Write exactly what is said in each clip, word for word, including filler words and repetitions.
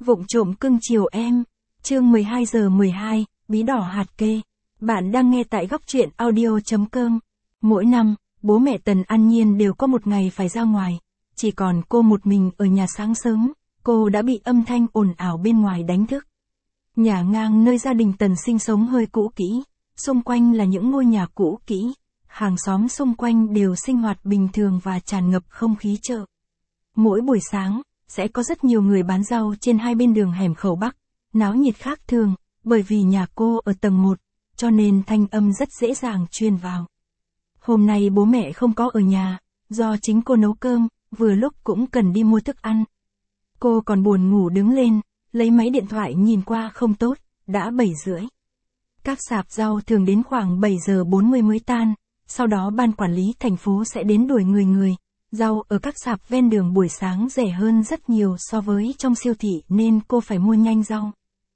Vụng trộm cưng chiều em. Chương mười hai giờ mười hai, bí đỏ hạt kê. Bạn đang nghe tại góc truyện audio chấm com. Mỗi năm, bố mẹ Tần An Nhiên đều có một ngày phải ra ngoài. Chỉ còn cô một mình ở nhà. Sáng sớm, cô đã bị âm thanh ồn ào bên ngoài đánh thức. Nhà ngang nơi gia đình Tần sinh sống hơi cũ kỹ, xung quanh là những ngôi nhà cũ kỹ. Hàng xóm xung quanh đều sinh hoạt bình thường và tràn ngập không khí chợ. Mỗi buổi sáng, sẽ có rất nhiều người bán rau trên hai bên đường hẻm Khẩu Bắc, náo nhiệt khác thường, bởi vì nhà cô ở tầng một, cho nên thanh âm rất dễ dàng truyền vào. Hôm nay bố mẹ không có ở nhà, do chính cô nấu cơm, vừa lúc cũng cần đi mua thức ăn. Cô còn buồn ngủ đứng lên, lấy máy điện thoại nhìn qua không tốt, đã bảy rưỡi. Các sạp rau thường đến khoảng bảy giờ bốn mươi mới tan, sau đó ban quản lý thành phố sẽ đến đuổi người người. Rau ở các sạp ven đường buổi sáng rẻ hơn rất nhiều so với trong siêu thị nên cô phải mua nhanh rau.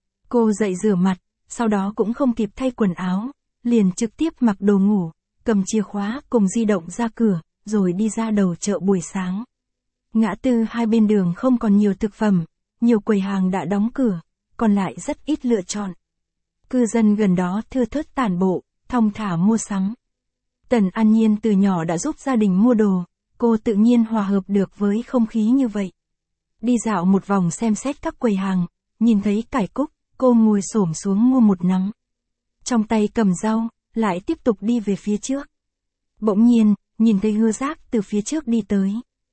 Cô dậy rửa mặt, sau đó cũng không kịp thay quần áo, liền trực tiếp mặc đồ ngủ, cầm chìa khóa cùng di động ra cửa, rồi đi ra đầu chợ buổi sáng. Ngã tư hai bên đường không còn nhiều thực phẩm, nhiều quầy hàng đã đóng cửa, còn lại rất ít lựa chọn. Cư dân gần đó thưa thớt tản bộ, thong thả mua sắm. Tần An Nhiên từ nhỏ đã giúp gia đình mua đồ. Cô tự nhiên hòa hợp được với không khí như vậy. Đi dạo một vòng xem xét các quầy hàng, nhìn thấy cải cúc, cô ngồi xổm xuống mua một nắm. Trong tay cầm rau, lại tiếp tục đi về phía trước. Bỗng nhiên, nhìn thấy Hứa Giác từ phía trước đi tới.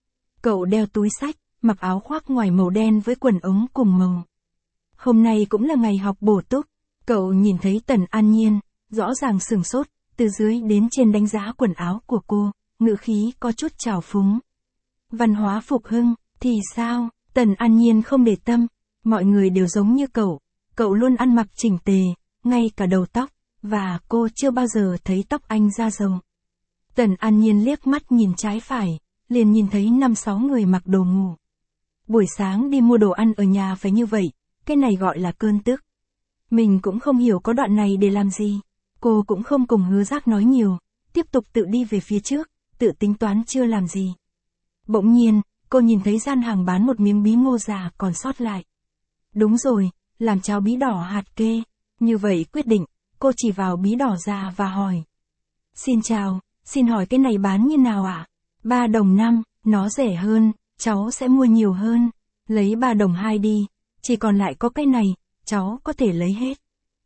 Cậu đeo túi xách, mặc áo khoác ngoài màu đen với quần ống cùng màu. Hôm nay cũng là ngày học bổ túc, cậu nhìn thấy Tần An Nhiên, rõ ràng sửng sốt, từ dưới đến trên đánh giá quần áo của cô. Ngữ khí có chút trào phúng. Văn hóa phục hưng, thì sao? Tần An Nhiên không để tâm, mọi người đều giống như cậu, cậu luôn ăn mặc chỉnh tề, ngay cả đầu tóc, và cô chưa bao giờ thấy tóc anh ra rồng. Tần An Nhiên liếc mắt nhìn trái phải, liền nhìn thấy năm sáu người mặc đồ ngủ. Buổi sáng đi mua đồ ăn ở nhà phải như vậy, cái này gọi là cơn tức. Mình cũng không hiểu có đoạn này để làm gì, cô cũng không cùng Hứa Giác nói nhiều, tiếp tục tự đi về phía trước. Tự tính toán chưa làm gì. Bỗng nhiên, cô nhìn thấy gian hàng bán một miếng bí ngô già còn sót lại. Đúng rồi, làm cháo bí đỏ hạt kê. Như vậy quyết định, cô chỉ vào bí đỏ già và hỏi. Xin chào, xin hỏi cái này bán như nào ạ? À? Ba đồng năm, nó rẻ hơn, cháu sẽ mua nhiều hơn. Lấy ba đồng hai đi, chỉ còn lại có cái này, cháu có thể lấy hết.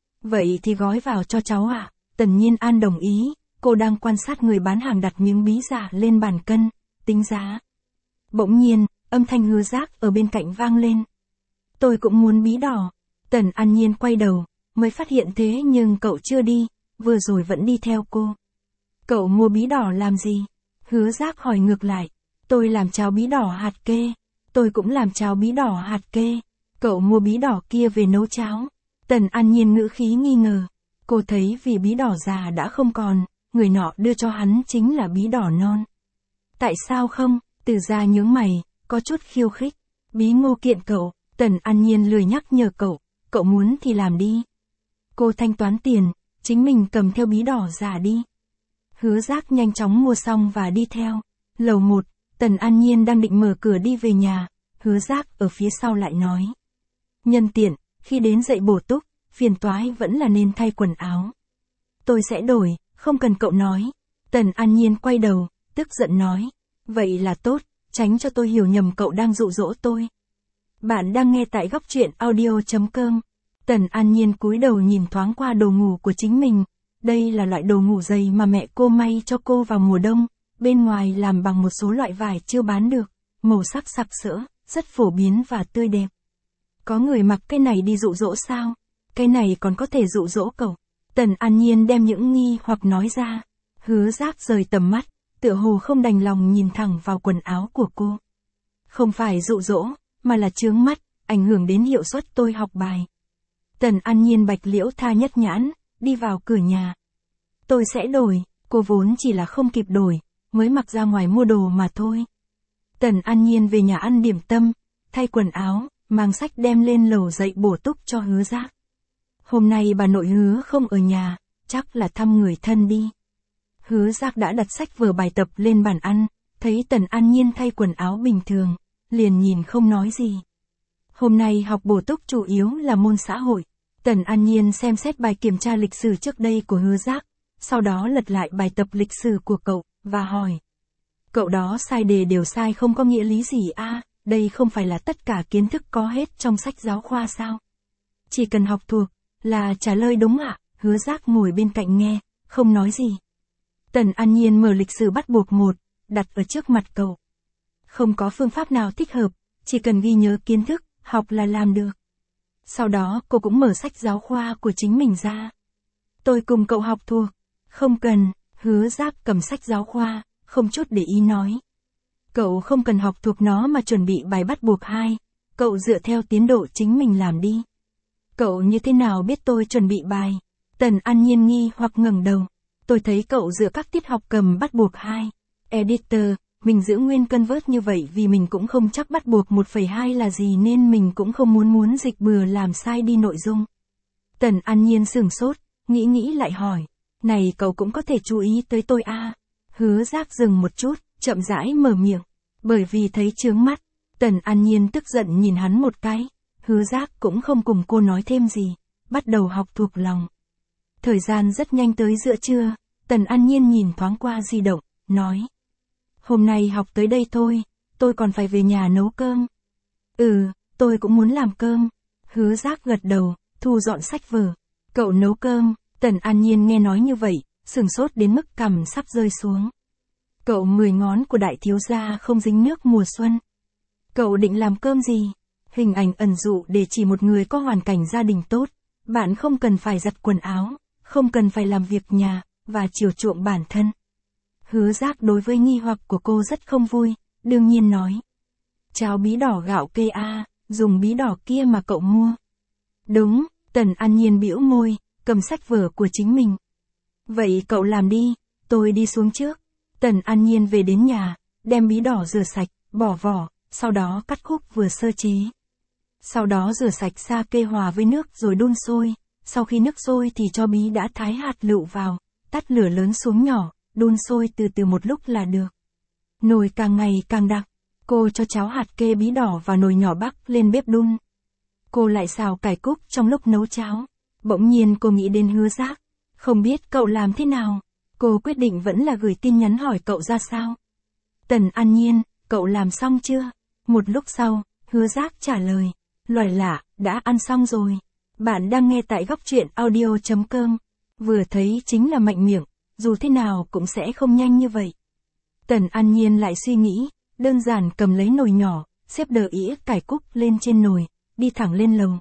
Vậy thì gói vào cho cháu ạ. À? Tần Nhiên An đồng ý. Cô đang quan sát người bán hàng đặt miếng bí giả lên bàn cân, tính giá. Bỗng nhiên, âm thanh Hứa Giác ở bên cạnh vang lên. Tôi cũng muốn bí đỏ. Tần An Nhiên quay đầu, mới phát hiện thế nhưng cậu chưa đi, vừa rồi vẫn đi theo cô. Cậu mua bí đỏ làm gì? Hứa Giác hỏi ngược lại. Tôi làm cháo bí đỏ hạt kê. Tôi cũng làm cháo bí đỏ hạt kê. Cậu mua bí đỏ kia về nấu cháo. Tần An Nhiên ngữ khí nghi ngờ. Cô thấy vì bí đỏ già đã không còn. Người nọ đưa cho hắn chính là bí đỏ non. Tại sao không? Từ Gia nhướng mày, có chút khiêu khích. Bí ngô kiện cậu, Tần An Nhiên lười nhắc nhờ cậu, cậu muốn thì làm đi. Cô thanh toán tiền, chính mình cầm theo bí đỏ già đi. Hứa Giác nhanh chóng mua xong và đi theo. Lầu một, Tần An Nhiên đang định mở cửa đi về nhà, Hứa Giác ở phía sau lại nói. Nhân tiện, khi đến dậy bổ túc, phiền toái vẫn là nên thay quần áo. Tôi sẽ đổi. Không cần cậu nói. Tần An Nhiên quay đầu, tức giận nói. Vậy là tốt, tránh cho tôi hiểu nhầm cậu đang dụ dỗ tôi. Bạn đang nghe tại góc truyện audio chấm com. Tần An Nhiên cúi đầu nhìn thoáng qua đồ ngủ của chính mình. Đây là loại đồ ngủ dày mà mẹ cô may cho cô vào mùa đông. Bên ngoài làm bằng một số loại vải chưa bán được. Màu sắc sặc sỡ, rất phổ biến và tươi đẹp. Có người mặc cái này đi dụ dỗ sao? Cái này còn có thể dụ dỗ cậu. Tần An Nhiên đem những nghi hoặc nói ra. Hứa Giác rời tầm mắt, tựa hồ không đành lòng nhìn thẳng vào quần áo của cô. Không phải dụ dỗ, mà là chướng mắt, ảnh hưởng đến hiệu suất tôi học bài. Tần An Nhiên bạch liễu tha nhất nhãn, đi vào cửa nhà. Tôi sẽ đổi, cô vốn chỉ là không kịp đổi, mới mặc ra ngoài mua đồ mà thôi. Tần An Nhiên về nhà ăn điểm tâm, thay quần áo, mang sách đem lên lầu dậy bổ túc cho Hứa Giác. Hôm nay bà nội Hứa không ở nhà, chắc là thăm người thân đi. Hứa Giác đã đặt sách vở bài tập lên bàn ăn, thấy Tần An Nhiên thay quần áo bình thường, liền nhìn không nói gì. Hôm nay học bổ túc chủ yếu là môn xã hội. Tần An Nhiên xem xét bài kiểm tra lịch sử trước đây của Hứa Giác, sau đó lật lại bài tập lịch sử của cậu, và hỏi. Cậu đó sai đề đều sai không có nghĩa lý gì a? Đây không phải là tất cả kiến thức có hết trong sách giáo khoa sao? Chỉ cần học thuộc, là trả lời đúng ạ. Hứa Giác ngồi bên cạnh nghe, không nói gì. Tần An Nhiên mở lịch sử bắt buộc một, đặt ở trước mặt cậu. Không có phương pháp nào thích hợp, chỉ cần ghi nhớ kiến thức, học là làm được. Sau đó cô cũng mở sách giáo khoa của chính mình ra. Tôi cùng cậu học thuộc. Không cần. Hứa Giác cầm sách giáo khoa, không chút để ý nói. Cậu không cần học thuộc nó mà chuẩn bị bài bắt buộc hai. Cậu dựa theo tiến độ chính mình làm đi. Cậu như thế nào biết tôi chuẩn bị bài? Tần An Nhiên nghi hoặc ngẩng đầu. Tôi thấy cậu dựa các tiết học cầm bắt buộc hai. Editor, mình giữ nguyên cân vớt như vậy vì mình cũng không chắc bắt buộc một phẩy hai là gì nên mình cũng không muốn muốn dịch bừa làm sai đi nội dung. Tần An Nhiên sửng sốt, nghĩ nghĩ lại hỏi. Này cậu cũng có thể chú ý tới tôi a. Hứa Giác dừng một chút, chậm rãi mở miệng. Bởi vì thấy chướng mắt, Tần An Nhiên tức giận nhìn hắn một cái. Hứa Giác cũng không cùng cô nói thêm gì, bắt đầu học thuộc lòng. Thời gian rất nhanh tới giữa trưa, Tần An Nhiên nhìn thoáng qua di động, nói. Hôm nay học tới đây thôi, tôi còn phải về nhà nấu cơm. Ừ, tôi cũng muốn làm cơm. Hứa Giác gật đầu, thu dọn sách vở. Cậu nấu cơm? Tần An Nhiên nghe nói như vậy, sửng sốt đến mức cằm sắp rơi xuống. Cậu mười ngón của đại thiếu gia không dính nước mùa xuân. Cậu định làm cơm gì? Hình ảnh ẩn dụ để chỉ một người có hoàn cảnh gia đình tốt. Bạn không cần phải giặt quần áo, không cần phải làm việc nhà, và chiều chuộng bản thân. Hứa Giác đối với nghi hoặc của cô rất không vui, đương nhiên nói. Cháo bí đỏ gạo kê a, dùng bí đỏ kia mà cậu mua. Đúng, Tần An Nhiên bĩu môi, cầm sách vở của chính mình. Vậy cậu làm đi, tôi đi xuống trước. Tần An Nhiên về đến nhà, đem bí đỏ rửa sạch, bỏ vỏ, sau đó cắt khúc vừa sơ chế. Sau đó rửa sạch sa kê hòa với nước rồi đun sôi, sau khi nước sôi thì cho bí đã thái hạt lựu vào, tắt lửa lớn xuống nhỏ, đun sôi từ từ một lúc là được. Nồi càng ngày càng đặc, cô cho cháo hạt kê bí đỏ vào nồi nhỏ bắc lên bếp đun. Cô lại xào cải cúc trong lúc nấu cháo. Bỗng nhiên cô nghĩ đến Hứa Giác, không biết cậu làm thế nào. Cô quyết định vẫn là gửi tin nhắn hỏi cậu ra sao. Tần An Nhiên, cậu làm xong chưa? Một lúc sau, Hứa Giác trả lời, loài lạ, đã ăn xong rồi. Bạn đang nghe tại góc truyện audio chấm com. Vừa thấy chính là mạnh miệng, dù thế nào cũng sẽ không nhanh như vậy. Tần An Nhiên lại suy nghĩ, đơn giản cầm lấy nồi nhỏ, xếp đờ ĩa cải cúc lên trên nồi, đi thẳng lên lầu.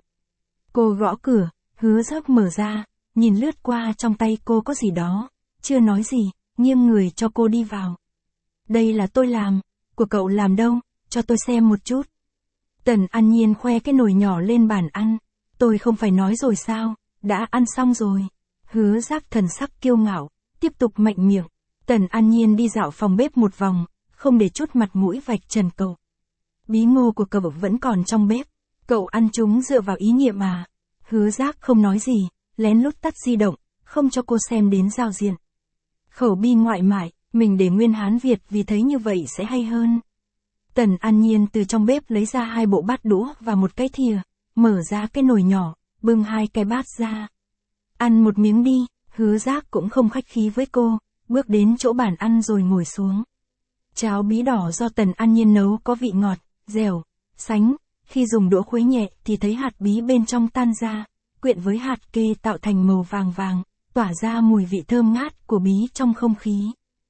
Cô gõ cửa, Hứa Giác mở ra, nhìn lướt qua trong tay cô có gì đó, chưa nói gì, nghiêng người cho cô đi vào. Đây là tôi làm, của cậu làm đâu, cho tôi xem một chút. Tần An Nhiên khoe cái nồi nhỏ lên bàn ăn, tôi không phải nói rồi sao, đã ăn xong rồi. Hứa Giác thần sắc kiêu ngạo, tiếp tục mạnh miệng. Tần An Nhiên đi dạo phòng bếp một vòng, không để chút mặt mũi vạch trần cậu. Bí ngô của cậu vẫn còn trong bếp, cậu ăn chúng dựa vào ý niệm à. Hứa Giác không nói gì, lén lút tắt di động, không cho cô xem đến giao diện. Khẩu bi ngoại mại, mình để nguyên Hán Việt vì thấy như vậy sẽ hay hơn. Tần An Nhiên từ trong bếp lấy ra hai bộ bát đũa và một cái thìa, mở ra cái nồi nhỏ, bưng hai cái bát ra. Ăn một miếng đi. Hứa Giác cũng không khách khí với cô, bước đến chỗ bàn ăn rồi ngồi xuống. Cháo bí đỏ do Tần An Nhiên nấu có vị ngọt, dẻo, sánh, khi dùng đũa khuấy nhẹ thì thấy hạt bí bên trong tan ra, quyện với hạt kê tạo thành màu vàng vàng, tỏa ra mùi vị thơm ngát của bí trong không khí.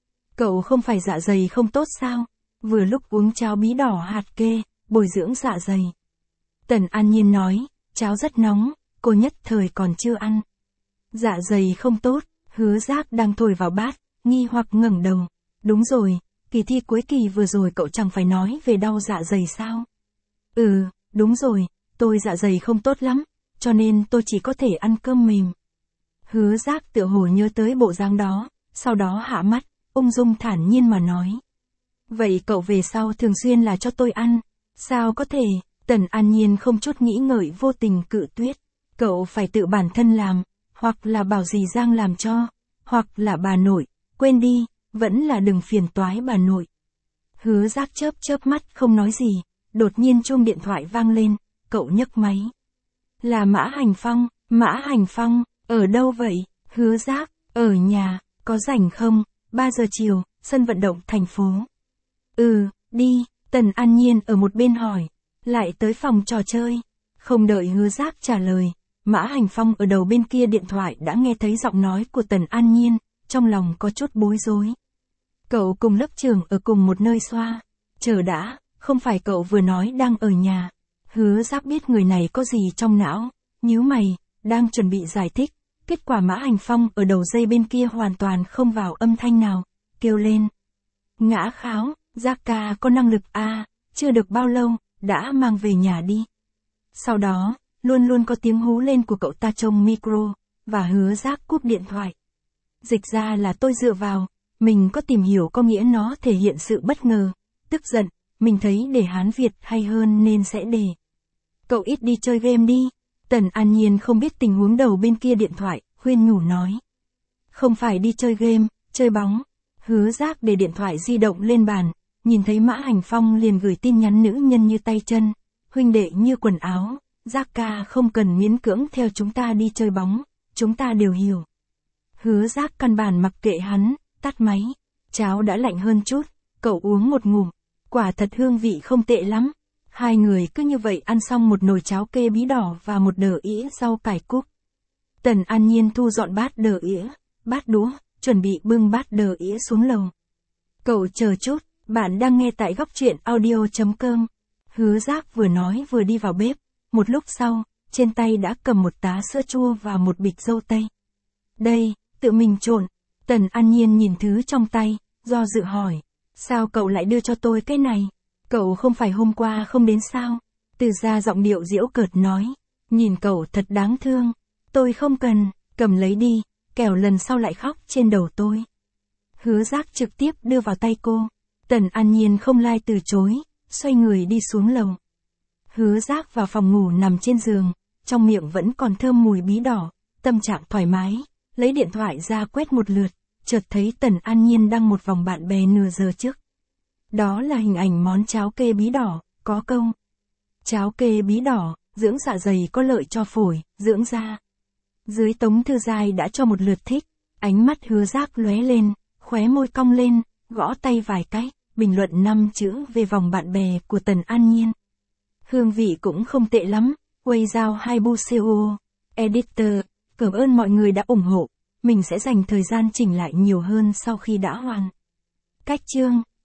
Cậu không phải dạ dày không tốt sao? Vừa lúc uống cháo bí đỏ hạt kê, bồi dưỡng dạ dày. Tần An Nhiên nói, cháo rất nóng, cô nhất thời còn chưa ăn. Dạ dày không tốt. Hứa Giác đang thổi vào bát, nghi hoặc ngẩng đầu. Đúng rồi, kỳ thi cuối kỳ vừa rồi cậu chẳng phải nói về đau dạ dày sao? Ừ, đúng rồi, tôi dạ dày không tốt lắm, cho nên tôi chỉ có thể ăn cơm mềm. Hứa Giác tựa hồ nhớ tới bộ dáng đó, sau đó hạ mắt, ung dung thản nhiên mà nói. Vậy cậu về sau thường xuyên là cho tôi ăn. Sao có thể? Tần An Nhiên không chút nghĩ ngợi vô tình cự tuyệt. Cậu phải tự bản thân làm, hoặc là bảo dì Giang làm cho, hoặc là bà nội, quên đi, vẫn là đừng phiền toái bà nội. Hứa Giác chớp chớp mắt không nói gì, đột nhiên chuông điện thoại vang lên, cậu nhấc máy. Là Mã Hành Phong, Mã Hành Phong, ở đâu vậy? Hứa Giác, ở nhà, có rảnh không? ba giờ chiều, sân vận động thành phố. Ừ, đi, Tần An Nhiên ở một bên hỏi. Lại tới phòng trò chơi. Không đợi Hứa Giác trả lời, Mã Hành Phong ở đầu bên kia điện thoại đã nghe thấy giọng nói của Tần An Nhiên, trong lòng có chút bối rối. Cậu cùng lớp trưởng ở cùng một nơi xoa. Chờ đã, không phải cậu vừa nói đang ở nhà. Hứa Giác biết người này có gì trong não, nhíu mày, đang chuẩn bị giải thích. Kết quả Mã Hành Phong ở đầu dây bên kia hoàn toàn không vào âm thanh nào, kêu lên. Ngã Kháo, Giác ca có năng lực a, chưa được bao lâu, đã mang về nhà đi. Sau đó, luôn luôn có tiếng hú lên của cậu ta trong micro, và Hứa Giác cúp điện thoại. Dịch ra là tôi dựa vào, mình có tìm hiểu có nghĩa nó thể hiện sự bất ngờ, tức giận, mình thấy để Hán Việt hay hơn nên sẽ để. Cậu ít đi chơi game đi. Tần An Nhiên không biết tình huống đầu bên kia điện thoại, khuyên nhủ nói. Không phải đi chơi game, chơi bóng. Hứa Giác để điện thoại di động lên bàn, nhìn thấy Mã Hành Phong liền gửi tin nhắn nữ nhân như tay chân, huynh đệ như quần áo, Giác ca không cần miễn cưỡng theo chúng ta đi chơi bóng, chúng ta đều hiểu. Hứa Giác căn bản mặc kệ hắn, tắt máy, cháo đã lạnh hơn chút, cậu uống một ngụm, quả thật hương vị không tệ lắm. Hai người cứ như vậy ăn xong một nồi cháo kê bí đỏ và một đờ ĩa rau cải cúc. Tần An Nhiên thu dọn bát đờ ĩa, bát đũa, chuẩn bị bưng bát đờ ĩa xuống lầu. Cậu chờ chút, bạn đang nghe tại góc truyện audio.com. Hứa Giác vừa nói vừa đi vào bếp, một lúc sau, trên tay đã cầm một tá sữa chua và một bịch dâu tây. Đây, tự mình trộn. Tần An Nhiên nhìn thứ trong tay, do dự hỏi. Sao cậu lại đưa cho tôi cái này? Cậu không phải hôm qua không đến sao? Từ ra giọng điệu giễu cợt nói. Nhìn cậu thật đáng thương. Tôi không cần, cầm lấy đi, kẻo lần sau lại khóc trên đầu tôi. Hứa Giác trực tiếp đưa vào tay cô. Tần An Nhiên không lai từ chối, xoay người đi xuống lầu. Hứa Giác vào phòng ngủ nằm trên giường, trong miệng vẫn còn thơm mùi bí đỏ, tâm trạng thoải mái, lấy điện thoại ra quét một lượt, chợt thấy Tần An Nhiên đăng một vòng bạn bè nửa giờ trước. Đó là hình ảnh món cháo kê bí đỏ, có câu. Cháo kê bí đỏ, dưỡng dạ dày có lợi cho phổi, dưỡng da. Dưới Tống Thư Giai đã cho một lượt thích, ánh mắt Hứa Giác lóe lên, khóe môi cong lên, gõ tay vài cái, bình luận năm chữ về vòng bạn bè của Tần An Nhiên. Hương vị cũng không tệ lắm, Quay Giao hai bu xê o. Editor, cảm ơn mọi người đã ủng hộ, mình sẽ dành thời gian chỉnh lại nhiều hơn sau khi đã hoàn. Cách chương.